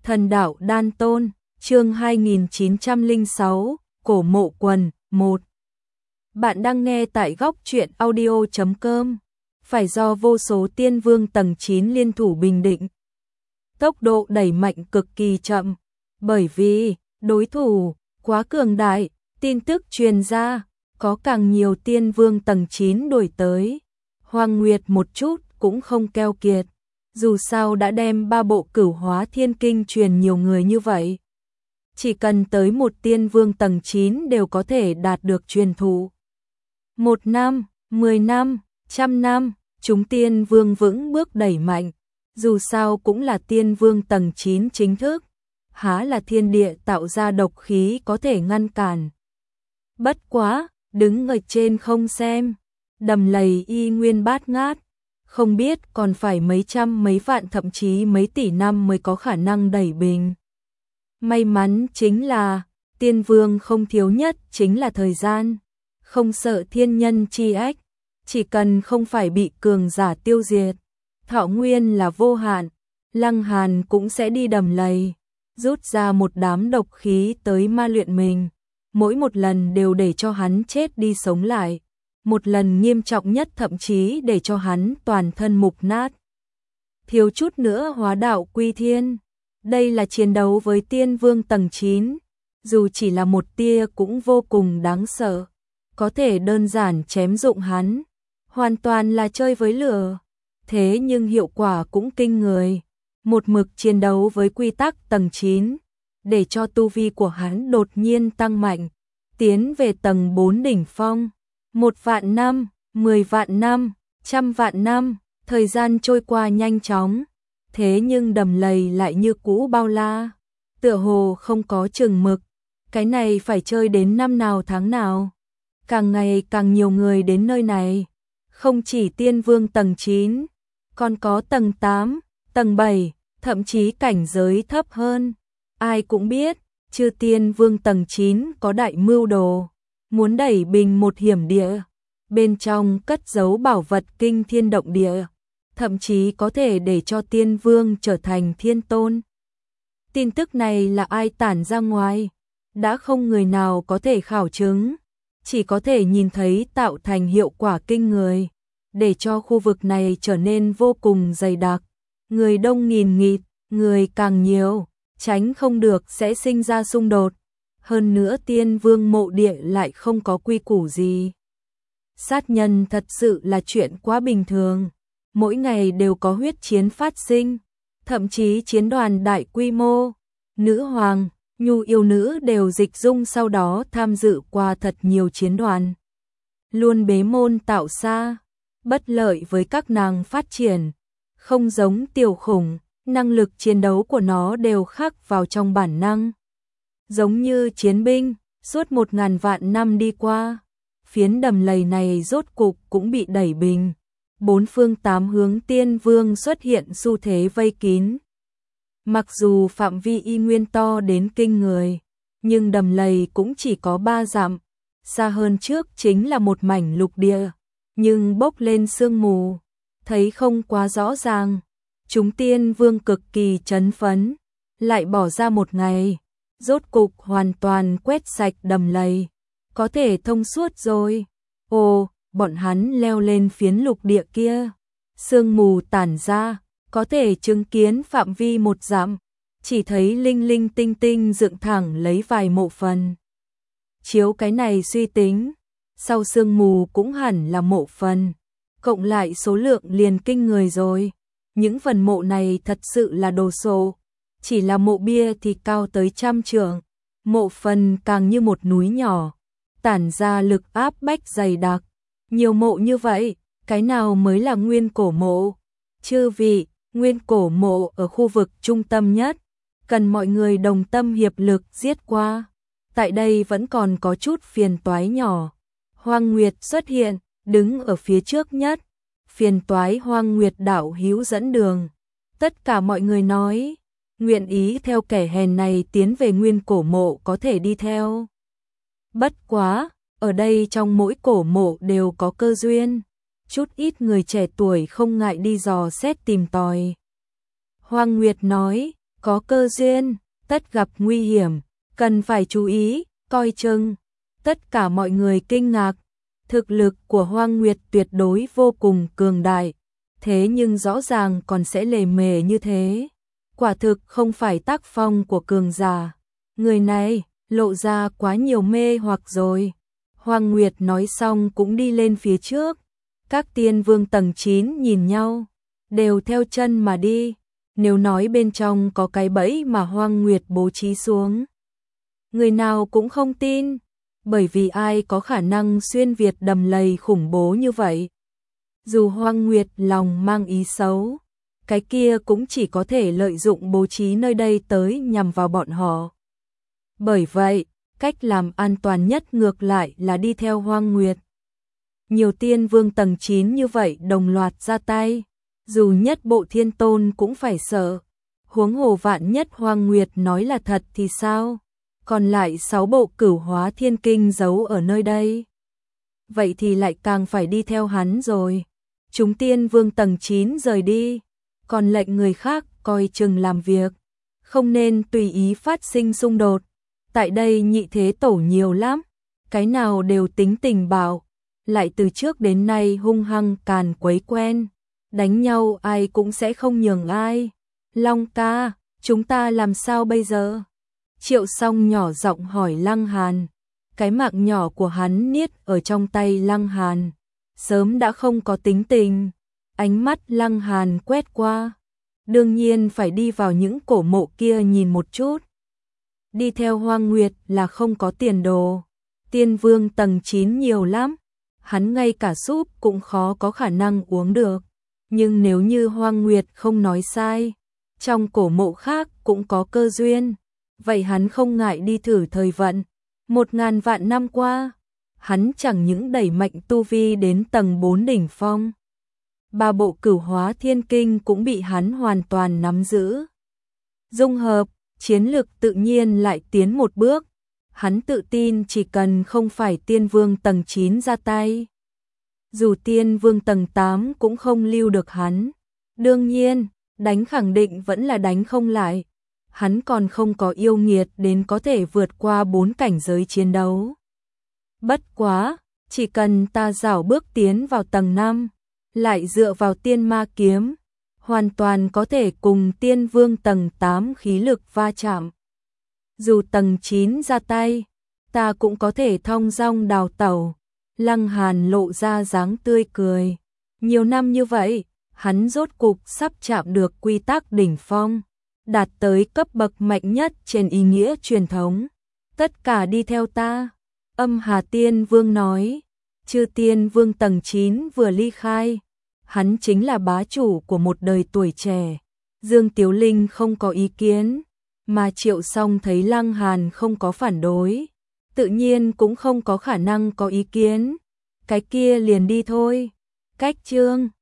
Thần đạo Đan Tôn, chương 2906, Cổ Mộ Quần, 1. Bạn đang nghe tại góc truyện audio.com, phải do vô số tiên vương tầng 9 liên thủ bình định. Tốc độ đẩy mạnh cực kỳ chậm, bởi vì đối thủ quá cường đại, tin tức truyền ra, có càng nhiều tiên vương tầng 9 đuổi tới. Hoàng Nguyệt một chút cũng không keo kiệt, dù sao đã đem 3 bộ Cửu Hóa Thiên Kinh truyền nhiều người như vậy. Chỉ cần tới một tiên vương tầng 9 đều có thể đạt được truyền thụ. 1 năm, 10 năm, 100 năm, chúng tiên vương vững bước đẩy mạnh, dù sao cũng là tiên vương tầng 9 chính thức, há là thiên địa tạo ra độc khí có thể ngăn cản. Bất quá, đứng ở trên không xem, đầm lầy y nguyên bát ngát, không biết còn phải mấy trăm mấy vạn thậm chí mấy tỷ năm mới có khả năng đẩy bình. May mắn chính là, tiên vương không thiếu nhất chính là thời gian, không sợ thiên nhân chi ách, chỉ cần không phải bị cường giả tiêu diệt, thọ nguyên là vô hạn, Lăng Hàn cũng sẽ đi đầm lầy, rút ra một đám độc khí tới ma luyện mình, mỗi một lần đều để cho hắn chết đi sống lại, một lần nghiêm trọng nhất thậm chí để cho hắn toàn thân mục nát. Thiếu chút nữa hóa đạo quy thiên. Đây là chiến đấu với tiên vương tầng 9, dù chỉ là một tia cũng vô cùng đáng sợ, có thể đơn giản chém dụng hắn, hoàn toàn là chơi với lửa, thế nhưng hiệu quả cũng kinh người. Một mực chiến đấu với quy tắc tầng 9, để cho tu vi của hắn đột nhiên tăng mạnh, tiến về tầng 4 đỉnh phong. 1 vạn năm, 10 vạn năm, 100 vạn năm, thời gian trôi qua nhanh chóng. Thế nhưng đầm lầy lại như cũ bao la, tựa hồ không có chừng mực, cái này phải chơi đến năm nào tháng nào. Càng ngày càng nhiều người đến nơi này, không chỉ tiên vương tầng 9, còn có tầng 8, tầng 7, thậm chí cảnh giới thấp hơn. Ai cũng biết, chư tiên vương tầng 9 có đại mưu đồ, muốn đẩy bình một hiểm địa, bên trong cất giấu bảo vật kinh thiên động địa, thậm chí có thể để cho tiên vương trở thành thiên tôn. Tin tức này là ai tản ra ngoài, đã không người nào có thể khảo chứng, chỉ có thể nhìn thấy tạo thành hiệu quả kinh người, để cho khu vực này trở nên vô cùng dày đặc, người đông nghìn nghịt, người càng nhiều, tránh không được sẽ sinh ra xung đột. Hơn nữa tiên vương mộ địa lại không có quy củ gì. Sát nhân thật sự là chuyện quá bình thường. Mỗi ngày đều có huyết chiến phát sinh, thậm chí chiến đoàn đại quy mô, nữ hoàng, nhu yêu nữ đều dịch dung sau đó tham dự qua thật nhiều chiến đoàn. Luôn bế môn tạo xa, bất lợi với các nàng phát triển, không giống tiểu khủng, năng lực chiến đấu của nó đều khắc vào trong bản năng. Giống như chiến binh, suốt 1000 vạn năm đi qua, phiến đầm lầy này rốt cục cũng bị đẩy bình. 4 phương 8 hướng tiên vương xuất hiện xu thế vây kín. Mặc dù phạm vi y nguyên to đến kinh người, nhưng đầm lầy cũng chỉ có 3 dặm, xa hơn trước chính là một mảnh lục địa, nhưng bốc lên sương mù, thấy không quá rõ ràng. Chúng tiên vương cực kỳ chấn phấn, lại bỏ ra một ngày, rốt cục hoàn toàn quét sạch đầm lầy, có thể thông suốt rồi. Ồ, bọn hắn leo lên phiến lục địa kia, sương mù tản ra, có thể chứng kiến phạm vi 1 dặm, chỉ thấy linh linh tinh tinh dựng thẳng lấy vài mộ phần. Chiếu cái này suy tính, sau sương mù cũng hẳn là mộ phần, cộng lại số lượng liền kinh người rồi. Những phần mộ này thật sự là đồ sộ, chỉ là mộ bia thì cao tới 100 trượng, mộ phần càng như một núi nhỏ, tản ra lực áp bách dày đặc. Nhiều mộ như vậy, cái nào mới là nguyên cổ mộ? Chư vị, nguyên cổ mộ ở khu vực trung tâm nhất, cần mọi người đồng tâm hiệp lực giết qua. Tại đây vẫn còn có chút phiền toái nhỏ. Hoang Nguyệt xuất hiện, đứng ở phía trước nhất. Phiền toái Hoang Nguyệt đạo hữu dẫn đường. Tất cả mọi người nói, nguyện ý theo kẻ hèn này tiến về nguyên cổ mộ có thể đi theo. Bất quá, ở đây trong mỗi cổ mộ đều có cơ duyên, chút ít người trẻ tuổi không ngại đi dò xét tìm tòi. Hoang Nguyệt nói, có cơ duyên, tất gặp nguy hiểm, cần phải chú ý, coi chừng. Tất cả mọi người kinh ngạc, thực lực của Hoang Nguyệt tuyệt đối vô cùng cường đại, thế nhưng rõ ràng còn sẽ lề mề như thế. Quả thực không phải tác phong của cường giả. Người này lộ ra quá nhiều mê hoặc rồi. Hoang Nguyệt nói xong cũng đi lên phía trước. Các tiên vương tầng 9 nhìn nhau, đều theo chân mà đi. Nếu nói bên trong có cái bẫy mà Hoang Nguyệt bố trí xuống, người nào cũng không tin, bởi vì ai có khả năng xuyên việt đầm lầy khủng bố như vậy. Dù Hoang Nguyệt lòng mang ý xấu, cái kia cũng chỉ có thể lợi dụng bố trí nơi đây tới nhằm vào bọn họ. Bởi vậy, cách làm an toàn nhất ngược lại là đi theo Hoang Nguyệt. Nhiều tiên vương tầng 9 như vậy đồng loạt ra tay, dù nhất bộ thiên tôn cũng phải sợ. Huống hồ vạn nhất Hoang Nguyệt nói là thật thì sao? Còn lại 6 bộ Cửu Hóa Thiên Kinh giấu ở nơi đây. Vậy thì lại càng phải đi theo hắn rồi. Chúng tiên vương tầng 9 rời đi, còn lệnh người khác coi chừng làm việc, không nên tùy ý phát sinh xung đột. Tại đây nhị thế tổ nhiều lắm, cái nào đều tính tình bạo, lại từ trước đến nay hung hăng càn quấy quen, đánh nhau ai cũng sẽ không nhường ai. Long ca, chúng ta làm sao bây giờ? Triệu Song nhỏ giọng hỏi Lăng Hàn. Cái mạng nhỏ của hắn niết ở trong tay Lăng Hàn, sớm đã không có tính tình. Ánh mắt Lăng Hàn quét qua, đương nhiên phải đi vào những cổ mộ kia nhìn một chút. Đi theo Hoang Nguyệt là không có tiền đồ. Tiên vương tầng 9 nhiều lắm, hắn ngay cả súp cũng khó có khả năng uống được. Nhưng nếu như Hoang Nguyệt không nói sai, trong cổ mộ khác cũng có cơ duyên, vậy hắn không ngại đi thử thời vận. 1000 vạn năm qua, hắn chẳng những đẩy mạnh tu vi đến tầng 4 đỉnh phong, 3 bộ Cửu Hóa Thiên Kinh cũng bị hắn hoàn toàn nắm giữ. Dung hợp, chiến lực tự nhiên lại tiến một bước. Hắn tự tin chỉ cần không phải tiên vương tầng 9 ra tay, dù tiên vương tầng 8 cũng không lưu được hắn. Đương nhiên, đánh khẳng định vẫn là đánh không lại. Hắn còn không có yêu nghiệt đến có thể vượt qua 4 cảnh giới chiến đấu. Bất quá, chỉ cần ta rảo bước tiến vào tầng 5, lại dựa vào tiên ma kiếm, hoàn toàn có thể cùng tiên vương tầng 8 khí lực va chạm. Dù tầng 9 ra tay, ta cũng có thể thong dong đào tẩu. Lăng Hàn lộ ra dáng tươi cười. Nhiều năm như vậy, hắn rốt cục sắp chạm được quy tắc đỉnh phong, đạt tới cấp bậc mạnh nhất trên ý nghĩa truyền thống. Tất cả đi theo ta. Âm Hà Tiên Vương nói. Chư Tiên Vương tầng 9 vừa ly khai, hắn chính là bá chủ của một đời tuổi trẻ. Dương Tiếu Linh không có ý kiến, mà Triệu Song thấy Lăng Hàn không có phản đối, tự nhiên cũng không có khả năng có ý kiến. Cái kia liền đi thôi. Cách chương